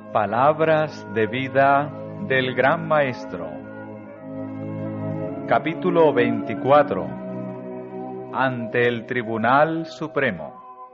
Palabras de vida del Gran Maestro. Capítulo 24. Ante el Tribunal Supremo.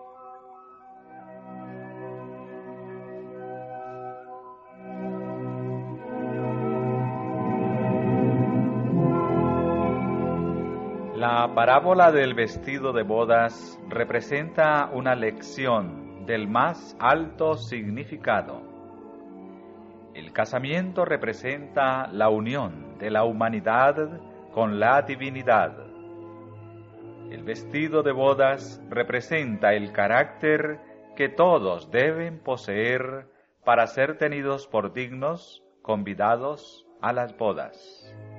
La parábola del vestido de bodas representa una lección del más alto significado. El casamiento representa la unión de la humanidad con la divinidad. El vestido de bodas representa el carácter que todos deben poseer para ser tenidos por dignos convidados a las bodas.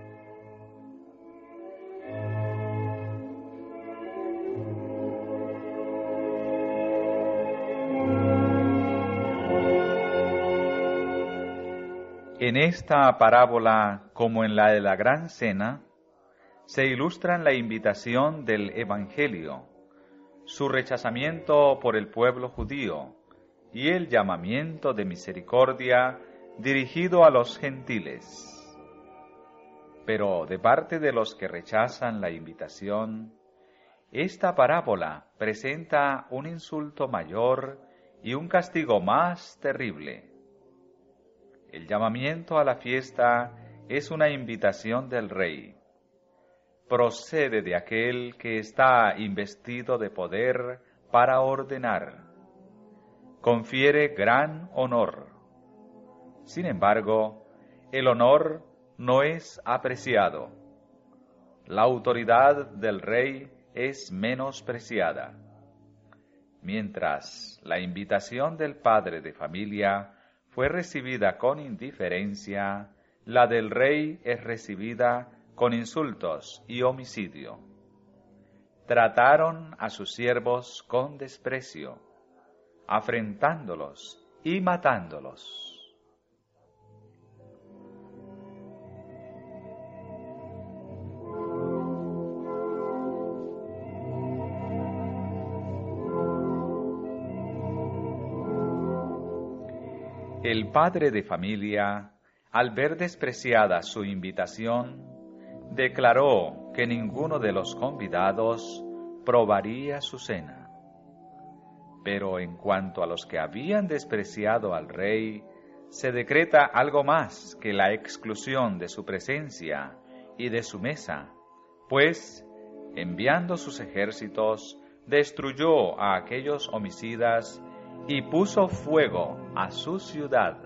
En esta parábola, como en la de la Gran Cena, se ilustran la invitación del Evangelio, su rechazamiento por el pueblo judío y el llamamiento de misericordia dirigido a los gentiles. Pero de parte de los que rechazan la invitación, esta parábola presenta un insulto mayor y un castigo más terrible. El llamamiento a la fiesta es una invitación del Rey. Procede de aquel que está investido de poder para ordenar. Confiere gran honor. Sin embargo, el honor no es apreciado. La autoridad del Rey es menospreciada. Mientras la invitación del padre de familia fue recibida con indiferencia, la del Rey es recibida con insultos y homicidio. Trataron a sus siervos con desprecio, afrentándolos y matándolos. El padre de familia, al ver despreciada su invitación, declaró que ninguno de los convidados probaría su cena. Pero en cuanto a los que habían despreciado al Rey, se decreta algo más que la exclusión de su presencia y de su mesa, pues, enviando sus ejércitos, destruyó a aquellos homicidas y puso fuego a su ciudad.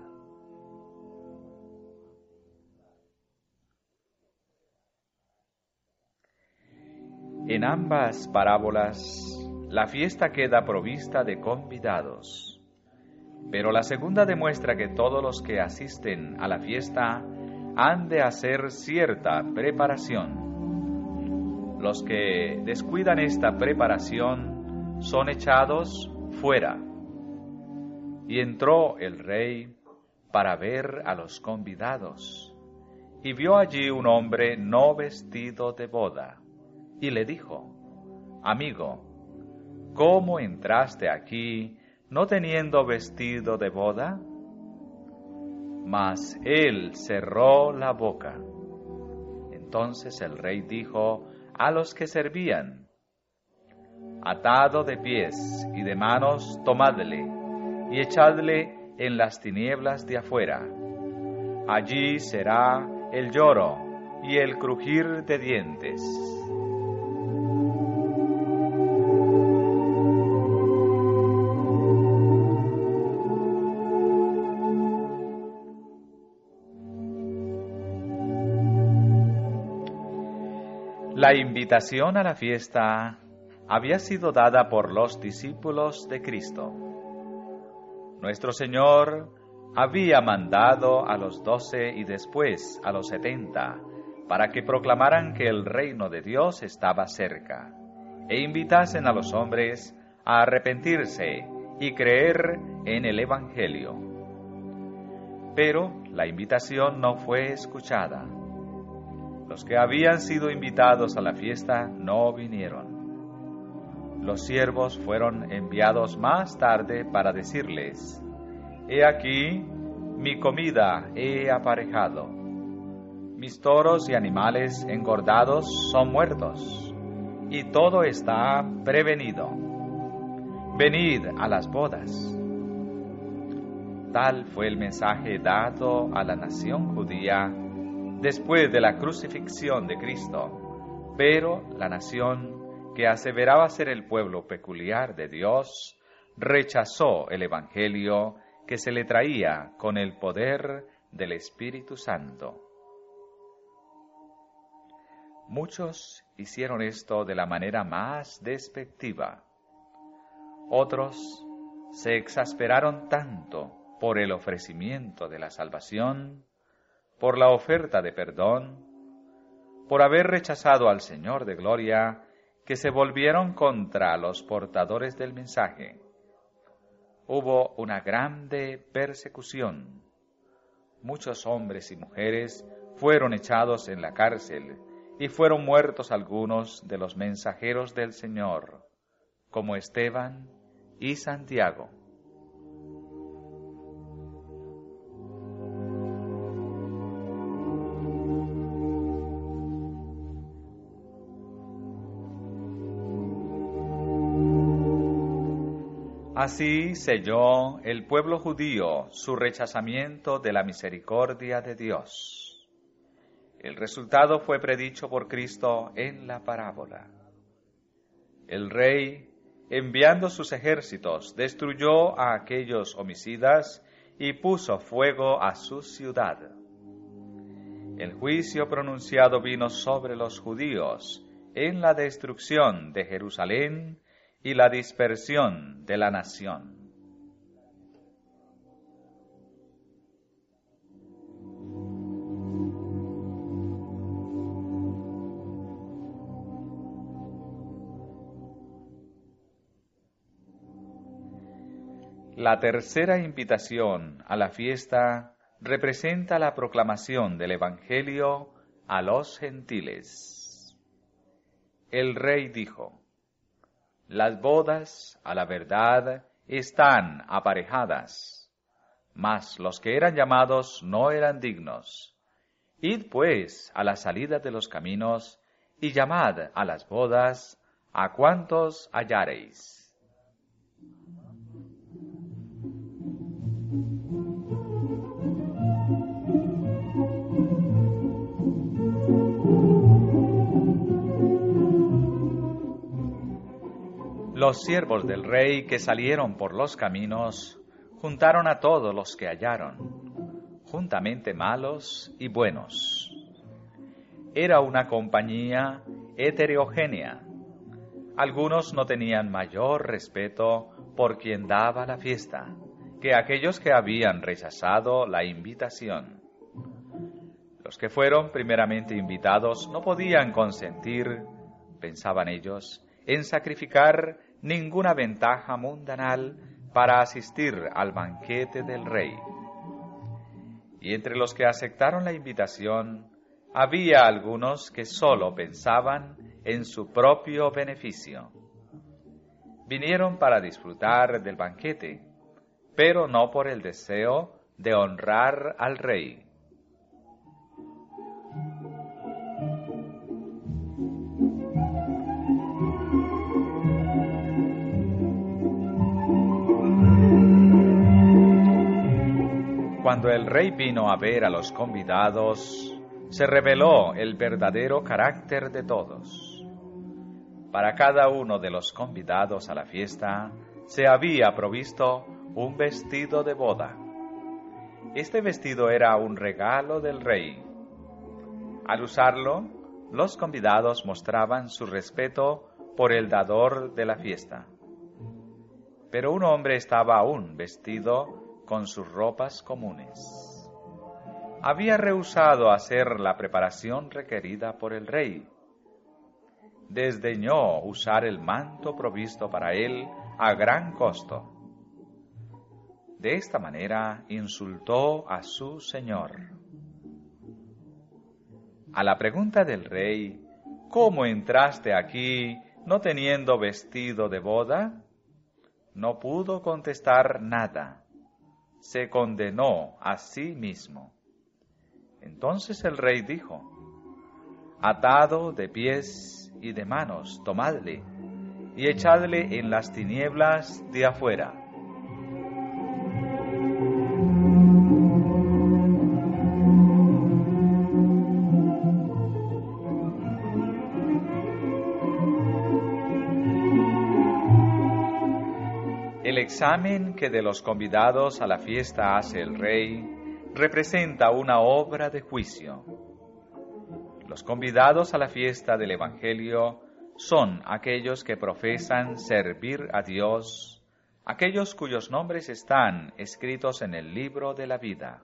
En ambas parábolas, la fiesta queda provista de convidados, pero la segunda demuestra que todos los que asisten a la fiesta han de hacer cierta preparación. Los que descuidan esta preparación son echados fuera. Y entró el Rey para ver a los convidados, y vio allí un hombre no vestido de boda, y le dijo: Amigo, ¿cómo entraste aquí no teniendo vestido de boda? Mas él cerró la boca. Entonces el Rey dijo a los que servían: Atado de pies y de manos, tomadle, y echadle en las tinieblas de afuera. Allí será el lloro y el crujir de dientes. La invitación a la fiesta había sido dada por los discípulos de Cristo. Nuestro Señor había mandado a los 12 y después a los 70 para que proclamaran que el reino de Dios estaba cerca e invitasen a los hombres a arrepentirse y creer en el Evangelio. Pero la invitación no fue escuchada. Los que habían sido invitados a la fiesta no vinieron. Los siervos fueron enviados más tarde para decirles: He aquí, mi comida he aparejado. Mis toros y animales engordados son muertos, y todo está prevenido. Venid a las bodas. Tal fue el mensaje dado a la nación judía después de la crucifixión de Cristo, pero la nación que aseveraba ser el pueblo peculiar de Dios rechazó el Evangelio que se le traía con el poder del Espíritu Santo. Muchos hicieron esto de la manera más despectiva. Otros se exasperaron tanto por el ofrecimiento de la salvación, por la oferta de perdón, por haber rechazado al Señor de gloria, que se volvieron contra los portadores del mensaje. Hubo una grande persecución. Muchos hombres y mujeres fueron echados en la cárcel y fueron muertos algunos de los mensajeros del Señor, como Esteban y Santiago. Así selló el pueblo judío su rechazamiento de la misericordia de Dios. El resultado fue predicho por Cristo en la parábola. El rey, enviando sus ejércitos, destruyó a aquellos homicidas y puso fuego a su ciudad. El juicio pronunciado vino sobre los judíos en la destrucción de Jerusalén y la dispersión de la nación. La tercera invitación a la fiesta representa la proclamación del Evangelio a los gentiles. El rey dijo: las bodas, a la verdad, están aparejadas, mas los que eran llamados no eran dignos. Id pues a la salida de los caminos, y llamad a las bodas a cuantos hallareis. Los siervos del rey que salieron por los caminos juntaron a todos los que hallaron, juntamente malos y buenos. Era una compañía heterogénea. Algunos no tenían mayor respeto por quien daba la fiesta que aquellos que habían rechazado la invitación. Los que fueron primeramente invitados no podían consentir, pensaban ellos, en sacrificar ninguna ventaja mundanal para asistir al banquete del rey. Y entre los que aceptaron la invitación, había algunos que solo pensaban en su propio beneficio. Vinieron para disfrutar del banquete, pero no por el deseo de honrar al rey. Cuando el rey vino a ver a los convidados, se reveló el verdadero carácter de todos. Para cada uno de los convidados a la fiesta se había provisto un vestido de boda. Este vestido era un regalo del rey. Al usarlo, los convidados mostraban su respeto por el dador de la fiesta. Pero un hombre estaba aún vestido con sus ropas comunes. Había rehusado hacer la preparación requerida por el rey. Desdeñó usar el manto provisto para él a gran costo. De esta manera insultó a su señor. A la pregunta del rey, ¿cómo entraste aquí no teniendo vestido de boda?, no pudo contestar nada. se condenó a sí mismo. Entonces el rey dijo: atado de pies y de manos, tomadle y echadle en las tinieblas de afuera. El examen que de los convidados a la fiesta hace el rey representa una obra de juicio. Los convidados a la fiesta del Evangelio son aquellos que profesan servir a Dios, aquellos cuyos nombres están escritos en el libro de la vida.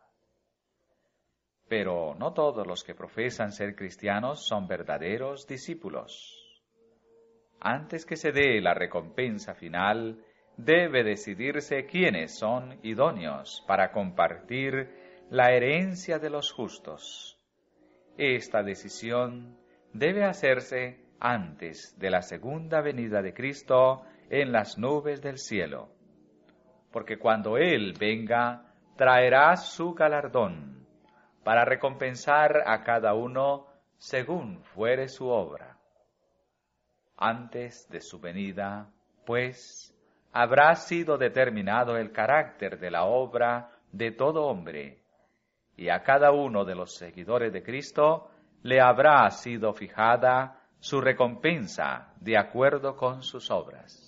Pero no todos los que profesan ser cristianos son verdaderos discípulos. Antes que se dé la recompensa final, debe decidirse quiénes son idóneos para compartir la herencia de los justos. Esta decisión debe hacerse antes de la segunda venida de Cristo en las nubes del cielo, porque cuando Él venga, traerá su galardón para recompensar a cada uno según fuere su obra. Antes de su venida, pues, habrá sido determinado el carácter de la obra de todo hombre, y a cada uno de los seguidores de Cristo le habrá sido fijada su recompensa de acuerdo con sus obras.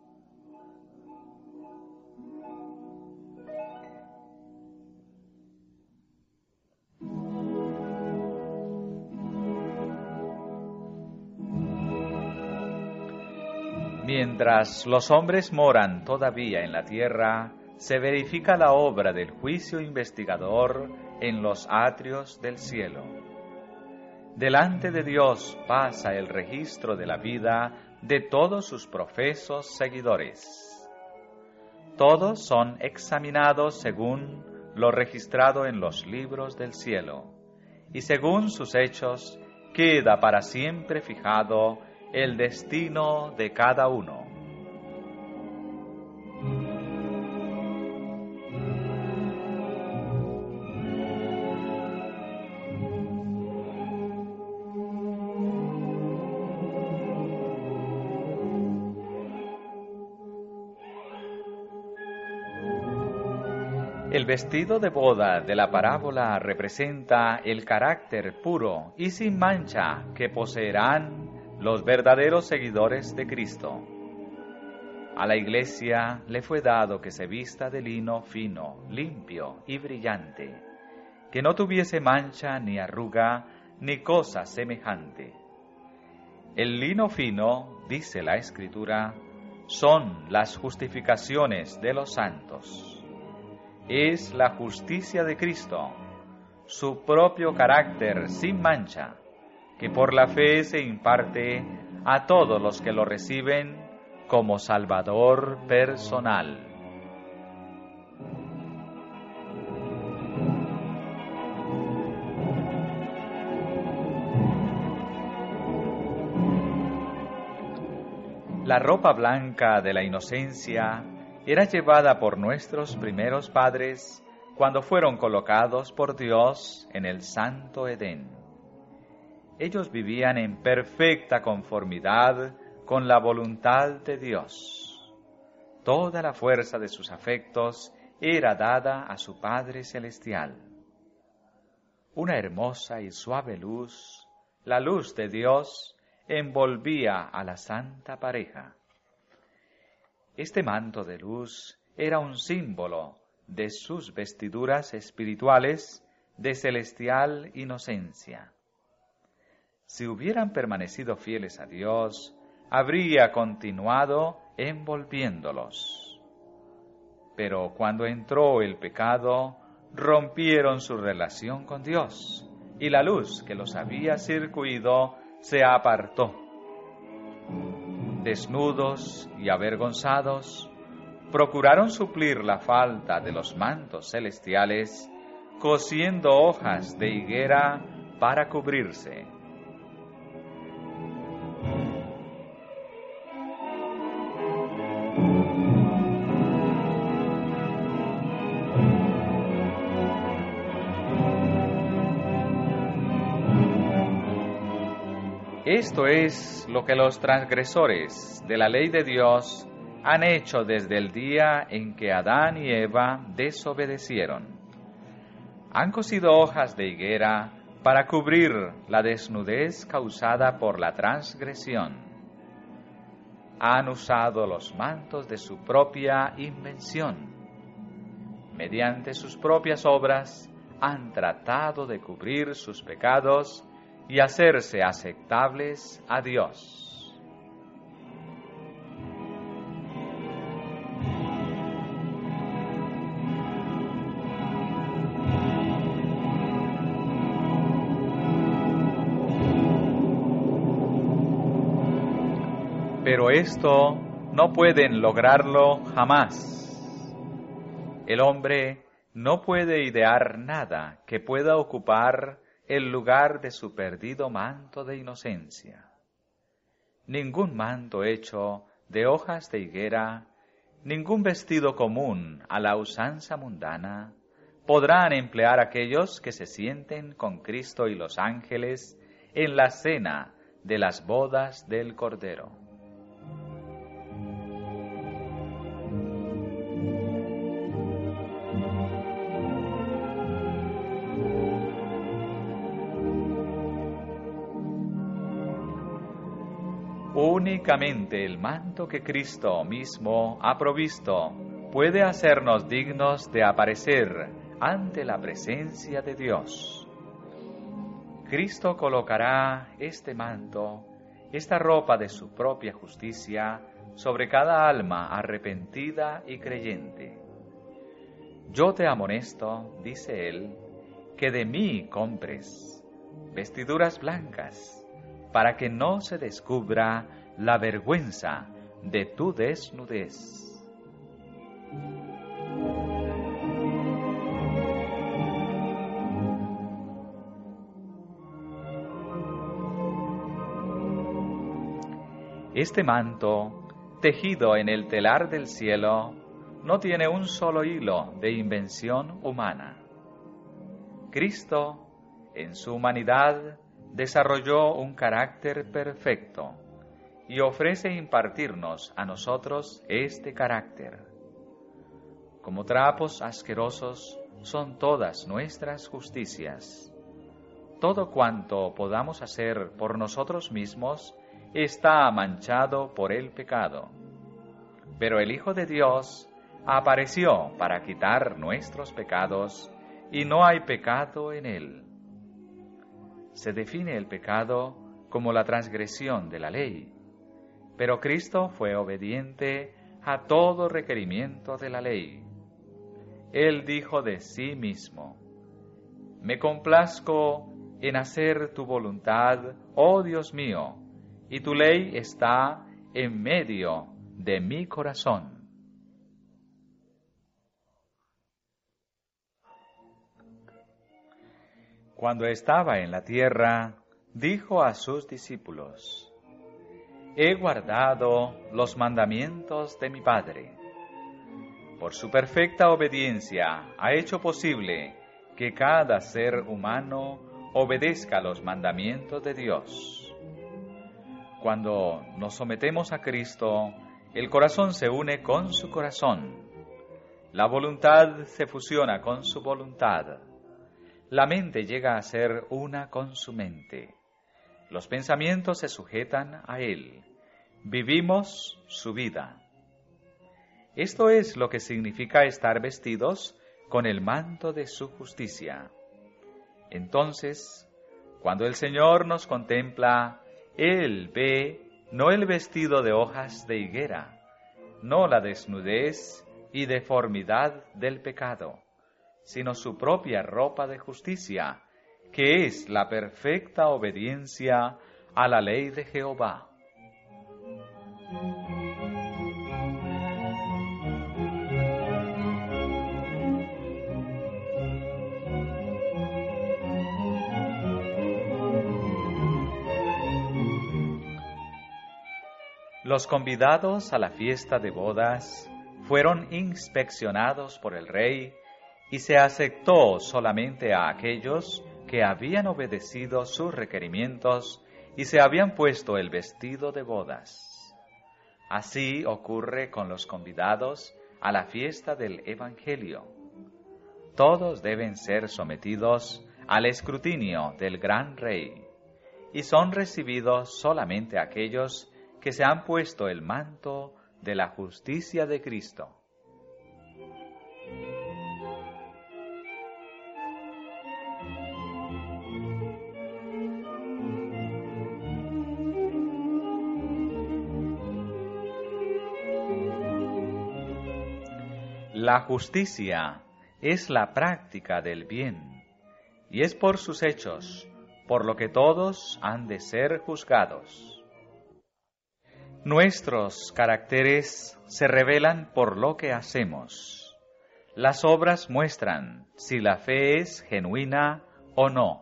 Mientras los hombres moran todavía en la tierra, se verifica la obra del juicio investigador en los atrios del cielo. Delante de Dios pasa el registro de la vida de todos sus profesos seguidores. Todos son examinados según lo registrado en los libros del cielo, y según sus hechos queda para siempre fijado el destino de cada uno. El vestido de boda de la parábola representa el carácter puro y sin mancha que poseerán los verdaderos seguidores de Cristo. A la Iglesia le fue dado que se vista de lino fino, limpio y brillante, que no tuviese mancha ni arruga ni cosa semejante. El lino fino, dice la Escritura, son las justificaciones de los santos. Es la justicia de Cristo, su propio carácter sin mancha, que por la fe se imparte a todos los que lo reciben como Salvador personal. La ropa blanca de la inocencia era llevada por nuestros primeros padres cuando fueron colocados por Dios en el santo Edén. Ellos vivían en perfecta conformidad con la voluntad de Dios. Toda la fuerza de sus afectos era dada a su Padre Celestial. Una hermosa y suave luz, la luz de Dios, envolvía a la santa pareja. Este manto de luz era un símbolo de sus vestiduras espirituales de celestial inocencia. Si hubieran permanecido fieles a Dios, habría continuado envolviéndolos. Pero cuando entró el pecado, rompieron su relación con Dios, y la luz que los había circuido se apartó. Desnudos y avergonzados, procuraron suplir la falta de los mantos celestiales, cosiendo hojas de higuera para cubrirse. Esto es lo que los transgresores de la ley de Dios han hecho desde el día en que Adán y Eva desobedecieron. Han cosido hojas de higuera para cubrir la desnudez causada por la transgresión. Han usado los mantos de su propia invención. Mediante sus propias obras han tratado de cubrir sus pecados y hacerse aceptables a Dios. Pero esto no pueden lograrlo jamás. El hombre no puede idear nada que pueda ocupar el lugar de su perdido manto de inocencia. Ningún manto hecho de hojas de higuera, ningún vestido común a la usanza mundana, podrán emplear aquellos que se sienten con Cristo y los ángeles en la cena de las bodas del Cordero. Únicamente el manto que Cristo mismo ha provisto puede hacernos dignos de aparecer ante la presencia de Dios. Cristo colocará este manto, esta ropa de su propia justicia, sobre cada alma arrepentida y creyente. Yo te amonesto, dice Él, que de mí compres vestiduras blancas, para que no se descubra la vergüenza de tu desnudez. Este manto, tejido en el telar del cielo, no tiene un solo hilo de invención humana. Cristo, en su humanidad, desarrolló un carácter perfecto y ofrece impartirnos a nosotros este carácter. Como trapos asquerosos son todas nuestras justicias. Todo cuanto podamos hacer por nosotros mismos está manchado por el pecado. Pero el Hijo de Dios apareció para quitar nuestros pecados y no hay pecado en él. Se define el pecado como la transgresión de la ley, pero Cristo fue obediente a todo requerimiento de la ley. Él dijo de sí mismo: me complazco en hacer tu voluntad, oh Dios mío, y tu ley está en medio de mi corazón. Cuando estaba en la tierra, dijo a sus discípulos: he guardado los mandamientos de mi Padre. Por su perfecta obediencia ha hecho posible que cada ser humano obedezca los mandamientos de Dios. Cuando nos sometemos a Cristo, el corazón se une con su corazón. La voluntad se fusiona con su voluntad. La mente llega a ser una con su mente. Los pensamientos se sujetan a Él. Vivimos su vida. Esto es lo que significa estar vestidos con el manto de su justicia. Entonces, cuando el Señor nos contempla, Él ve no el vestido de hojas de higuera, no la desnudez y deformidad del pecado, sino su propia ropa de justicia, que es la perfecta obediencia a la ley de Jehová. Los convidados a la fiesta de bodas fueron inspeccionados por el rey y se aceptó solamente a aquellos que habían obedecido sus requerimientos y se habían puesto el vestido de bodas. Así ocurre con los convidados a la fiesta del Evangelio. Todos deben ser sometidos al escrutinio del gran Rey, y son recibidos solamente aquellos que se han puesto el manto de la justicia de Cristo. La justicia es la práctica del bien, y es por sus hechos, por lo que todos han de ser juzgados. Nuestros caracteres se revelan por lo que hacemos. Las obras muestran si la fe es genuina o no.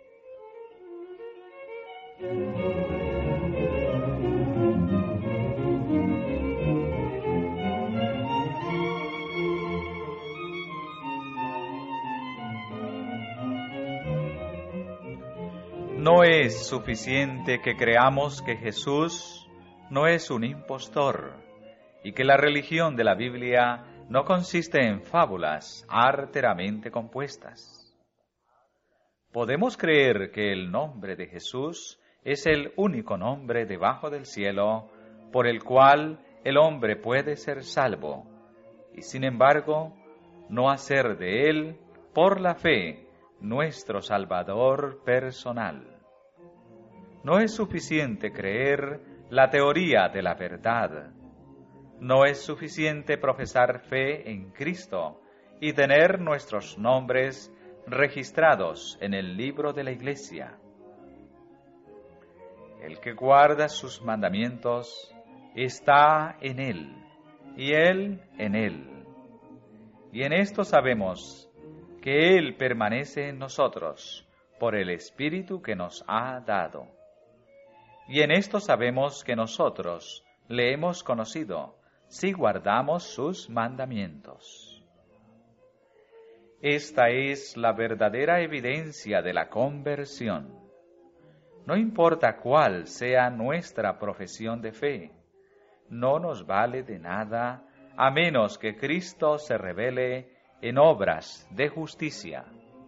No es suficiente que creamos que Jesús no es un impostor y que la religión de la Biblia no consiste en fábulas arteramente compuestas. Podemos creer que el nombre de Jesús es el único nombre debajo del cielo por el cual el hombre puede ser salvo, y sin embargo no hacer de él, por la fe, nuestro Salvador personal. No es suficiente creer la teoría de la verdad. No es suficiente profesar fe en Cristo y tener nuestros nombres registrados en el libro de la Iglesia. El que guarda sus mandamientos está en Él, y Él en Él. Y en esto sabemos que Él permanece en nosotros por el Espíritu que nos ha dado. Y en esto sabemos que nosotros le hemos conocido, si guardamos sus mandamientos. Esta es la verdadera evidencia de la conversión. No importa cuál sea nuestra profesión de fe, no nos vale de nada a menos que Cristo se revele en obras de justicia.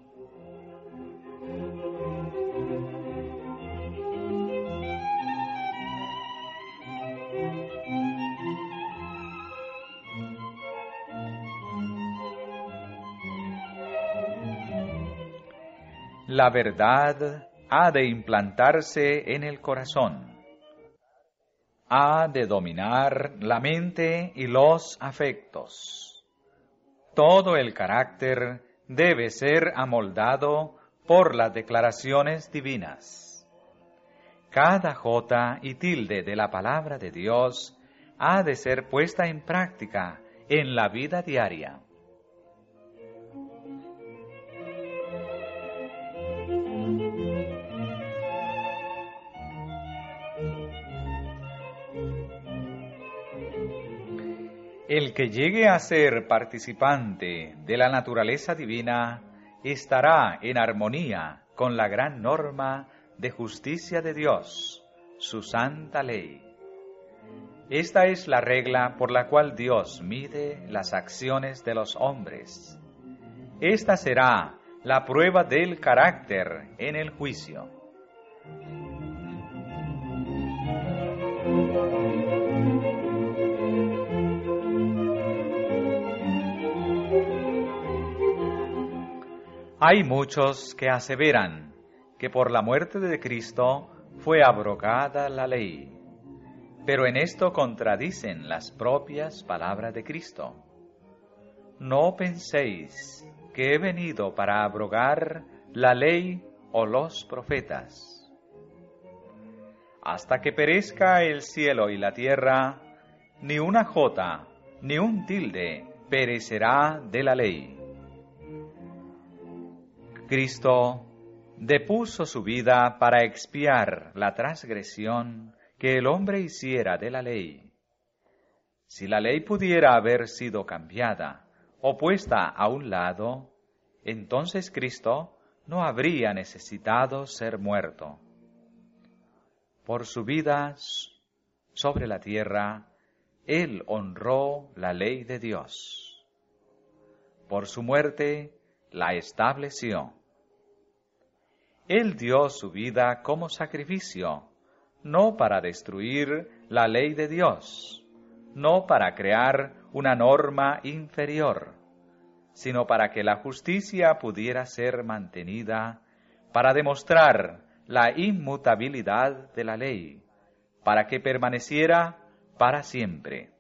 La verdad ha de implantarse en el corazón, ha de dominar la mente y los afectos. Todo el carácter debe ser amoldado por las declaraciones divinas. Cada jota y tilde de la palabra de Dios ha de ser puesta en práctica en la vida diaria. El que llegue a ser participante de la naturaleza divina estará en armonía con la gran norma de justicia de Dios, su santa ley. Esta es la regla por la cual Dios mide las acciones de los hombres. Esta será la prueba del carácter en el juicio. Hay muchos que aseveran que por la muerte de Cristo fue abrogada la ley, pero en esto contradicen las propias palabras de Cristo. No penséis que he venido para abrogar la ley o los profetas. Hasta que perezca el cielo y la tierra, ni una jota ni un tilde perecerá de la ley. Cristo depuso su vida para expiar la transgresión que el hombre hiciera de la ley. Si la ley pudiera haber sido cambiada o puesta a un lado, entonces Cristo no habría necesitado ser muerto. por su vida sobre la tierra, Él honró la ley de Dios. Por su muerte la estableció. Él dio su vida como sacrificio, no para destruir la ley de Dios, no para crear una norma inferior, sino para que la justicia pudiera ser mantenida, para demostrar la inmutabilidad de la ley, para que permaneciera para siempre.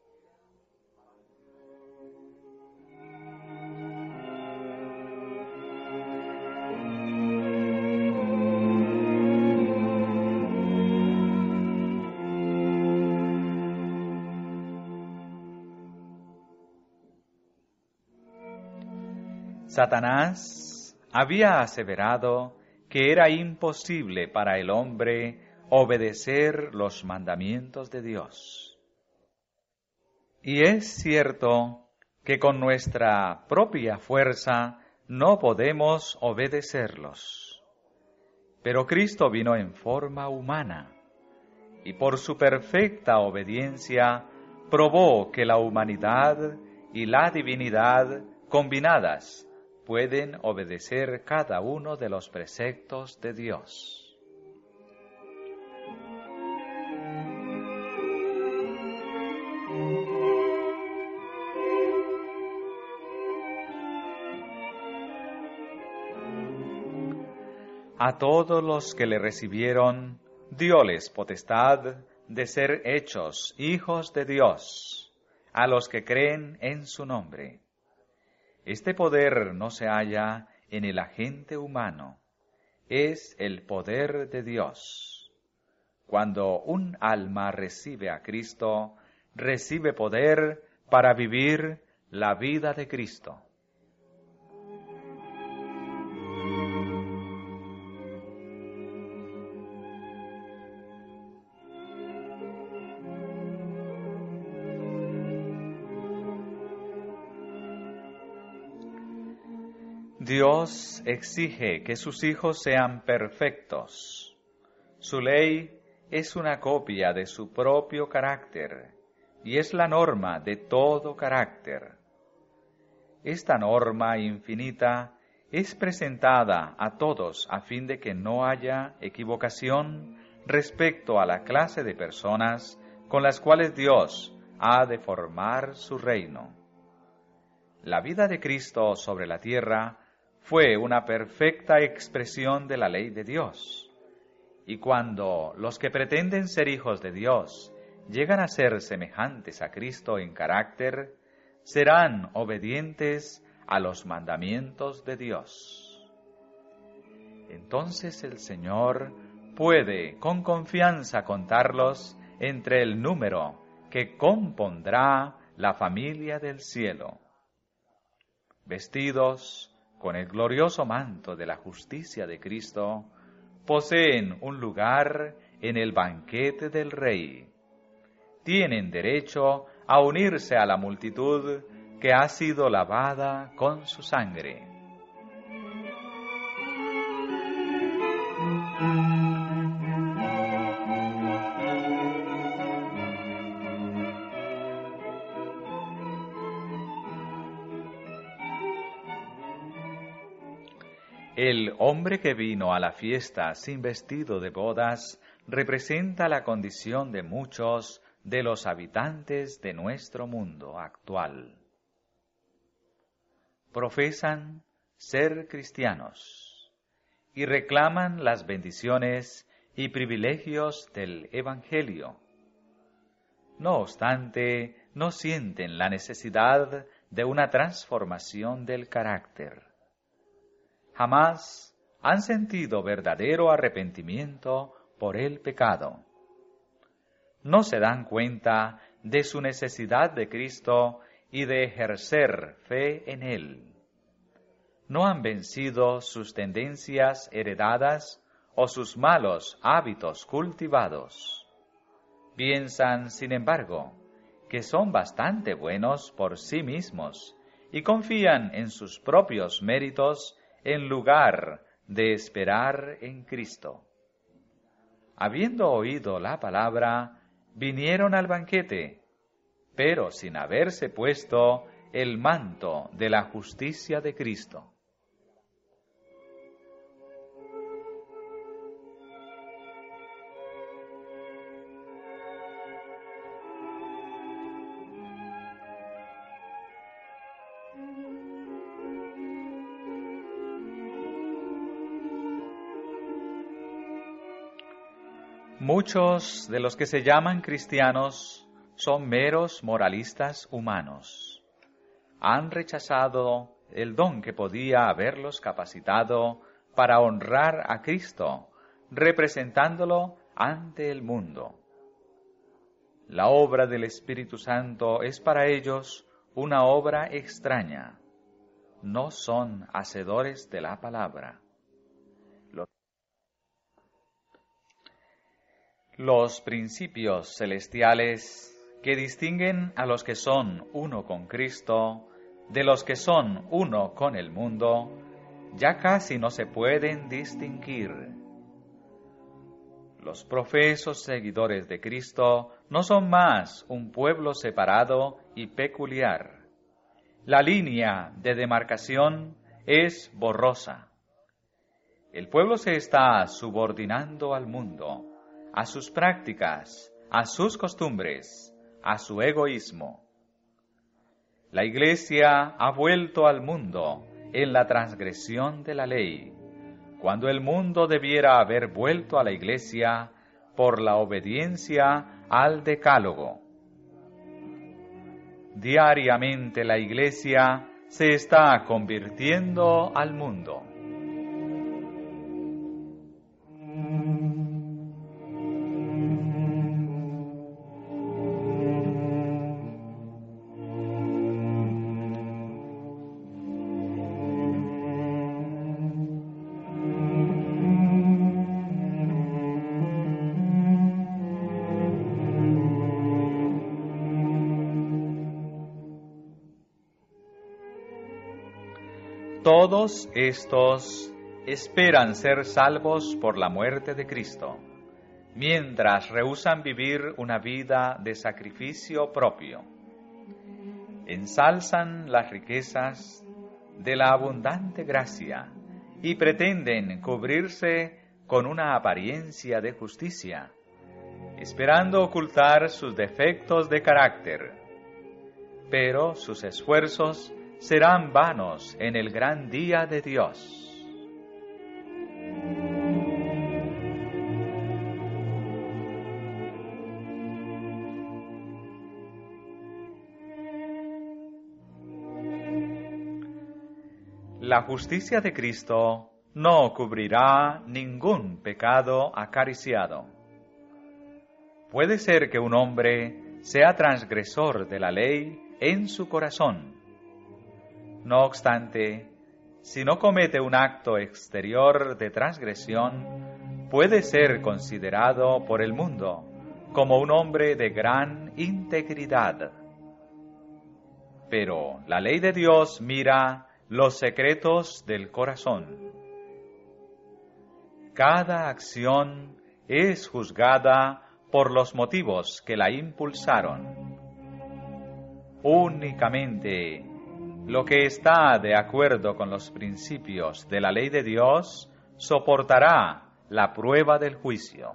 Satanás había aseverado que era imposible para el hombre obedecer los mandamientos de Dios. Y es cierto que con nuestra propia fuerza no podemos obedecerlos. Pero Cristo vino en forma humana y por su perfecta obediencia probó que la humanidad y la divinidad combinadas pueden obedecer cada uno de los preceptos de Dios. A todos los que le recibieron, dióles potestad de ser hechos hijos de Dios, a los que creen en su nombre. Este poder no se halla en el agente humano, es el poder de Dios. Cuando un alma recibe a Cristo, recibe poder para vivir la vida de Cristo. Dios exige que sus hijos sean perfectos. Su ley es una copia de su propio carácter y es la norma de todo carácter. Esta norma infinita es presentada a todos a fin de que no haya equivocación respecto a la clase de personas con las cuales Dios ha de formar su reino. La vida de Cristo sobre la tierra fue una perfecta expresión de la ley de Dios. Y cuando los que pretenden ser hijos de Dios llegan a ser semejantes a Cristo en carácter, serán obedientes a los mandamientos de Dios. Entonces el Señor puede con confianza contarlos entre el número que compondrá la familia del cielo. Vestidos con el glorioso manto de la justicia de Cristo, poseen un lugar en el banquete del Rey. Tienen derecho a unirse a la multitud que ha sido lavada con su sangre. El hombre que vino a la fiesta sin vestido de bodas representa la condición de muchos de los habitantes de nuestro mundo actual. Profesan ser cristianos y reclaman las bendiciones y privilegios del Evangelio. No obstante, no sienten la necesidad de una transformación del carácter. Jamás han sentido verdadero arrepentimiento por el pecado. No se dan cuenta de su necesidad de Cristo y de ejercer fe en Él. No han vencido sus tendencias heredadas o sus malos hábitos cultivados. Piensan, sin embargo, que son bastante buenos por sí mismos y confían en sus propios méritos en lugar de esperar en Cristo. habiendo oído la palabra, vinieron al banquete, pero sin haberse puesto el manto de la justicia de Cristo. Muchos de los que se llaman cristianos son meros moralistas humanos. Han rechazado el don que podía haberlos capacitado para honrar a Cristo, representándolo ante el mundo. La obra del Espíritu Santo es para ellos una obra extraña. No son hacedores de la palabra. Los principios celestiales que distinguen a los que son uno con Cristo de los que son uno con el mundo, ya casi no se pueden distinguir. Los profesos seguidores de Cristo no son más un pueblo separado y peculiar. La línea de demarcación es borrosa. El pueblo se está subordinando al mundo, a sus prácticas, a sus costumbres, a su egoísmo. La Iglesia ha vuelto al mundo en la transgresión de la ley, cuando el mundo debiera haber vuelto a la Iglesia por la obediencia al Decálogo. Diariamente la Iglesia se está convirtiendo al mundo. Todos estos esperan ser salvos por la muerte de Cristo, mientras rehúsan vivir una vida de sacrificio propio. Ensalzan las riquezas de la abundante gracia y pretenden cubrirse con una apariencia de justicia, esperando ocultar sus defectos de carácter. Pero sus esfuerzos serán vanos en el gran día de Dios. La justicia de Cristo no cubrirá ningún pecado acariciado. Puede ser que un hombre sea transgresor de la ley en su corazón. No obstante, si no comete un acto exterior de transgresión, puede ser considerado por el mundo como un hombre de gran integridad. Pero la ley de Dios mira los secretos del corazón. Cada acción es juzgada por los motivos que la impulsaron. Únicamente lo que está de acuerdo con los principios de la ley de Dios soportará la prueba del juicio.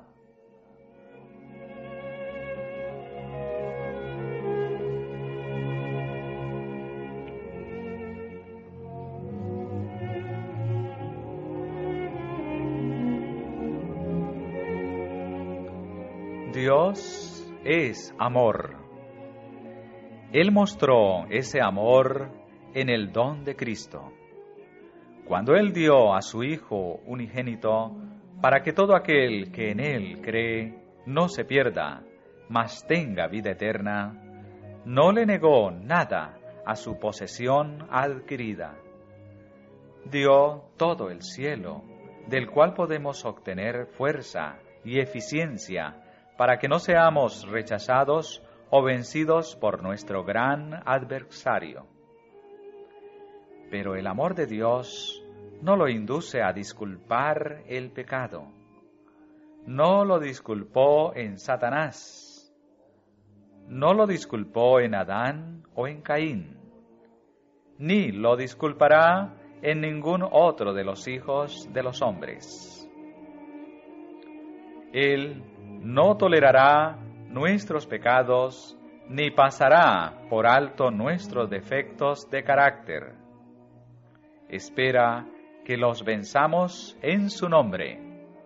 Dios es amor. Él mostró ese amor en el don de Cristo, cuando Él dio a su Hijo unigénito para que todo aquel que en Él cree no se pierda, mas tenga vida eterna. No le negó nada a su posesión adquirida. Dio todo el cielo, del cual podemos obtener fuerza y eficiencia para que no seamos rechazados o vencidos por nuestro gran adversario. Pero el amor de Dios no lo induce a disculpar el pecado. no lo disculpó en Satanás, no lo disculpó en Adán o en Caín, ni lo disculpará en ningún otro de los hijos de los hombres. Él no tolerará nuestros pecados, ni pasará por alto nuestros defectos de carácter. Espera que los venzamos en su nombre.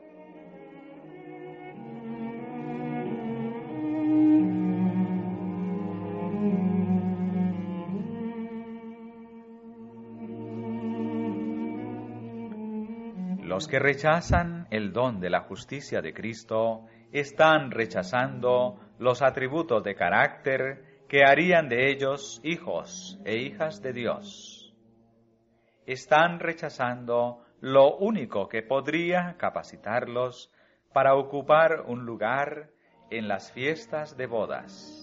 Los que rechazan el don de la justicia de Cristo están rechazando los atributos de carácter que harían de ellos hijos e hijas de Dios. Están rechazando lo único que podría capacitarlos para ocupar un lugar en las fiestas de bodas.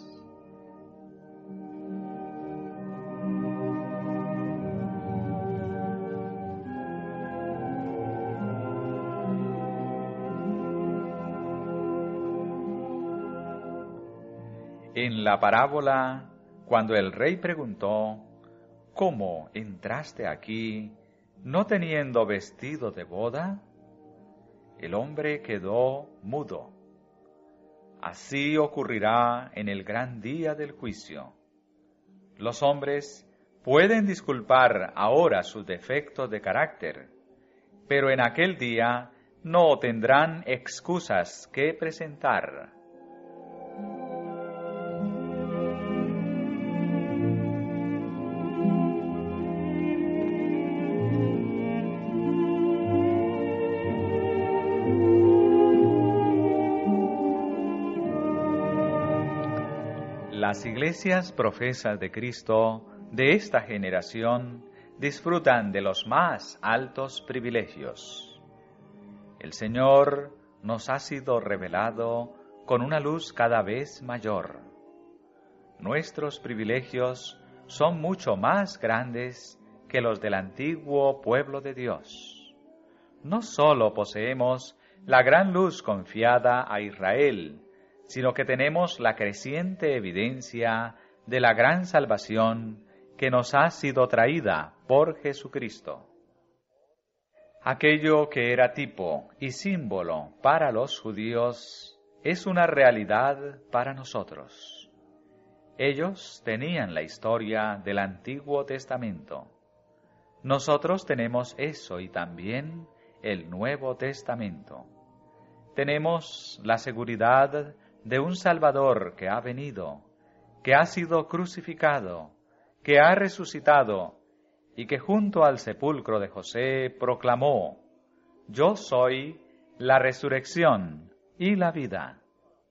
En la parábola, cuando el rey preguntó, ¿cómo entraste aquí no teniendo vestido de boda? El hombre quedó mudo. Así ocurrirá en el gran día del juicio. Los hombres pueden disculpar ahora sus defectos de carácter, pero en aquel día no tendrán excusas que presentar. Las iglesias profesas de Cristo de esta generación disfrutan de los más altos privilegios. El Señor nos ha sido revelado con una luz cada vez mayor. Nuestros privilegios son mucho más grandes que los del antiguo pueblo de Dios. No solo poseemos la gran luz confiada a Israel, sino que tenemos la creciente evidencia de la gran salvación que nos ha sido traída por Jesucristo. Aquello que era tipo y símbolo para los judíos es una realidad para nosotros. Ellos tenían la historia del Antiguo Testamento. Nosotros tenemos eso y también el Nuevo Testamento. Tenemos la seguridad de un Salvador que ha venido, que ha sido crucificado, que ha resucitado y que junto al sepulcro de José proclamó: «Yo soy la resurrección y la vida».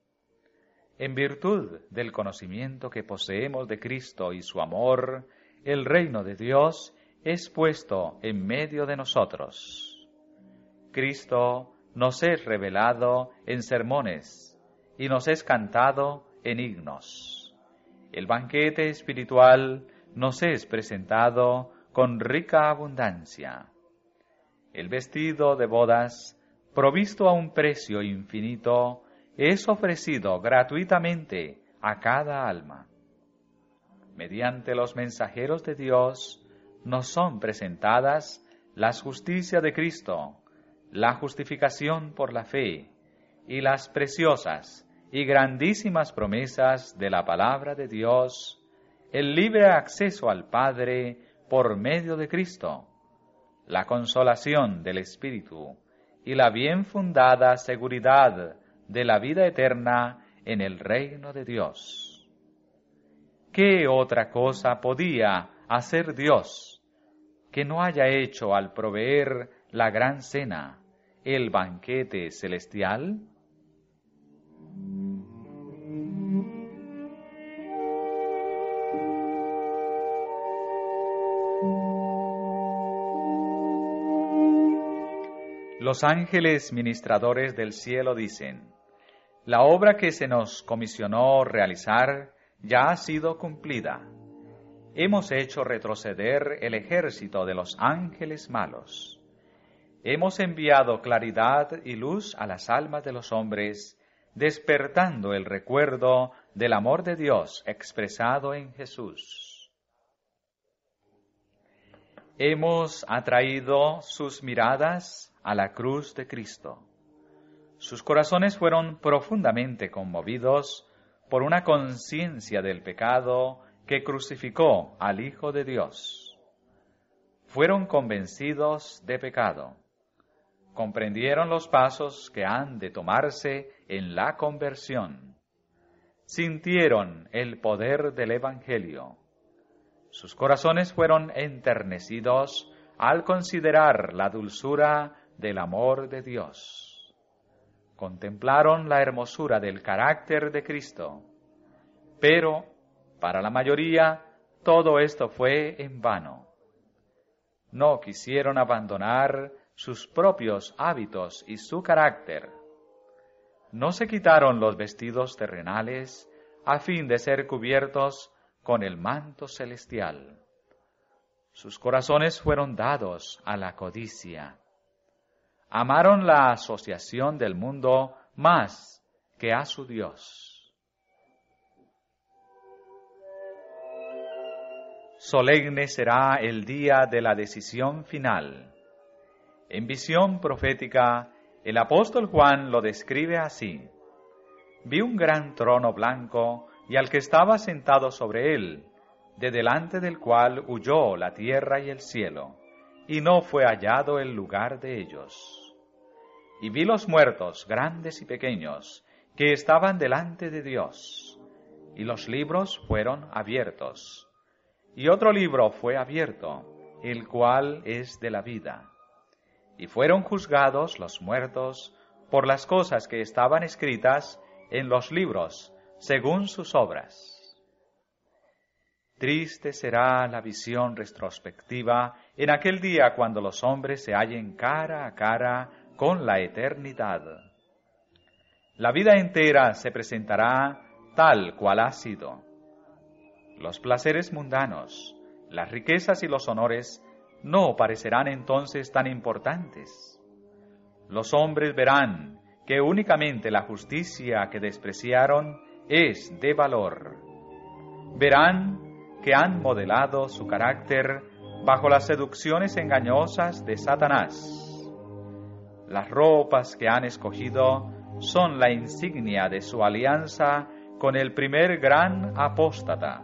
En virtud del conocimiento que poseemos de Cristo y su amor, el reino de Dios es puesto en medio de nosotros. Cristo nos es revelado en sermones y nos es cantado en himnos. El banquete espiritual nos es presentado con rica abundancia. El vestido de bodas, provisto a un precio infinito, es ofrecido gratuitamente a cada alma. Mediante los mensajeros de Dios nos son presentadas las justicias de Cristo, la justificación por la fe y las preciosas y grandísimas promesas de la palabra de Dios, el libre acceso al Padre por medio de Cristo, la consolación del Espíritu y la bien fundada seguridad de la vida eterna en el reino de Dios. ¿Qué otra cosa podía hacer Dios que no haya hecho al proveer la gran cena, el banquete celestial? Los ángeles ministradores del cielo dicen: la obra que se nos comisionó realizar ya ha sido cumplida. Hemos hecho retroceder el ejército de los ángeles malos. hemos enviado claridad y luz a las almas de los hombres, despertando el recuerdo del amor de Dios expresado en Jesús. Hemos atraído sus miradas a la cruz de Cristo. Sus corazones fueron profundamente conmovidos por una conciencia del pecado que crucificó al Hijo de Dios. Fueron convencidos de pecado. Comprendieron los pasos que han de tomarse en la conversión. Sintieron el poder del Evangelio. Sus corazones fueron enternecidos al considerar la dulzura del amor de Dios. Contemplaron la hermosura del carácter de Cristo, pero para la mayoría todo esto fue en vano. No quisieron abandonar sus propios hábitos y su carácter. No se quitaron los vestidos terrenales a fin de ser cubiertos con el manto celestial. Sus corazones fueron dados a la codicia. Amaron la asociación del mundo más que a su Dios. Solemne será el día de la decisión final. En visión profética, el apóstol Juan lo describe así: vi un gran trono blanco y al que estaba sentado sobre él, de delante del cual huyó la tierra y el cielo, y no fue hallado el lugar de ellos. Y vi los muertos, grandes y pequeños, que estaban delante de Dios, y los libros fueron abiertos. Y otro libro fue abierto, el cual es de la vida. Y fueron juzgados los muertos por las cosas que estaban escritas en los libros, según sus obras. Triste será la visión retrospectiva en aquel día cuando los hombres se hallen cara a cara con la eternidad. La vida entera se presentará tal cual ha sido. Los placeres mundanos, las riquezas y los honores no parecerán entonces tan importantes. Los hombres verán que únicamente la justicia que despreciaron es de valor. Verán que han modelado su carácter bajo las seducciones engañosas de Satanás. Las ropas que han escogido son la insignia de su alianza con el primer gran apóstata.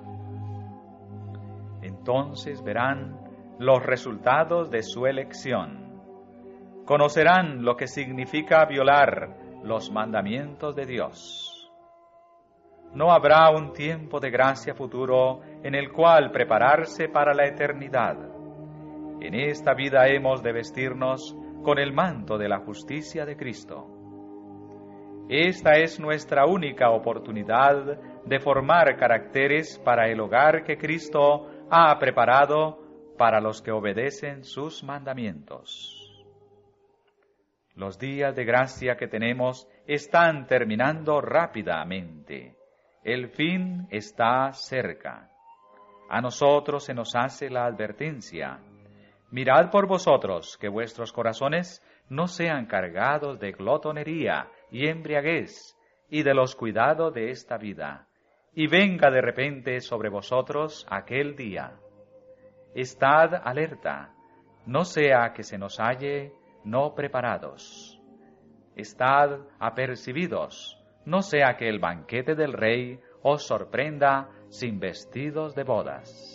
Entonces verán los resultados de su elección. Conocerán lo que significa violar los mandamientos de Dios. No habrá un tiempo de gracia futuro en el cual prepararse para la eternidad. En esta vida hemos de vestirnos con el manto de la justicia de Cristo. Esta es nuestra única oportunidad de formar caracteres para el hogar que Cristo ha preparado para los que obedecen sus mandamientos. Los días de gracia que tenemos están terminando rápidamente. El fin está cerca. A nosotros se nos hace la advertencia: mirad por vosotros que vuestros corazones no sean cargados de glotonería y embriaguez y de los cuidados de esta vida, y venga de repente sobre vosotros aquel día. Estad alerta, no sea que se nos halle no preparados. Estad apercibidos, no sea que el banquete del Rey os sorprenda sin vestidos de bodas.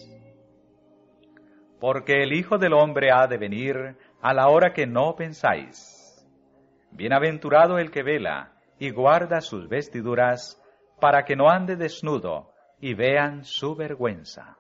Porque el Hijo del Hombre ha de venir a la hora que no pensáis. Bienaventurado el que vela y guarda sus vestiduras, para que no ande desnudo y vean su vergüenza.